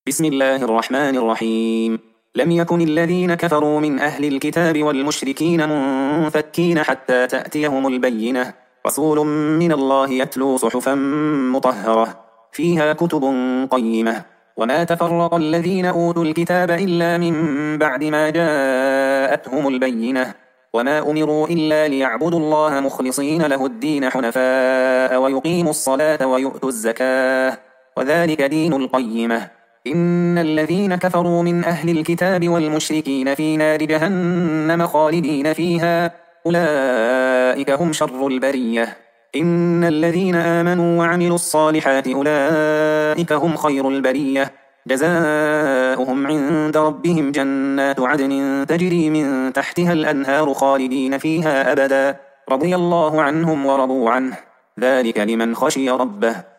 بسم الله الرحمن الرحيم. لم يكن الذين كفروا من أهل الكتاب والمشركين منفكين حتى تأتيهم البينة، رسول من الله يتلو صحفا مطهرة فيها كتب قيمة. وما تفرق الذين أوتوا الكتاب إلا من بعد ما جاءتهم البينة، وما أمروا إلا ليعبدوا الله مخلصين له الدين حنفاء ويقيموا الصلاة ويؤتوا الزكاة، وذلك دين القيمة. إن الذين كفروا من أهل الكتاب والمشركين في نار جهنم خالدين فيها، أولئك هم شر البرية. إن الذين آمنوا وعملوا الصالحات أولئك هم خير البرية، جزاؤهم عند ربهم جنات عدن تجري من تحتها الأنهار خالدين فيها أبدا، رضي الله عنهم ورضوا عنه، ذلك لمن خشي ربه.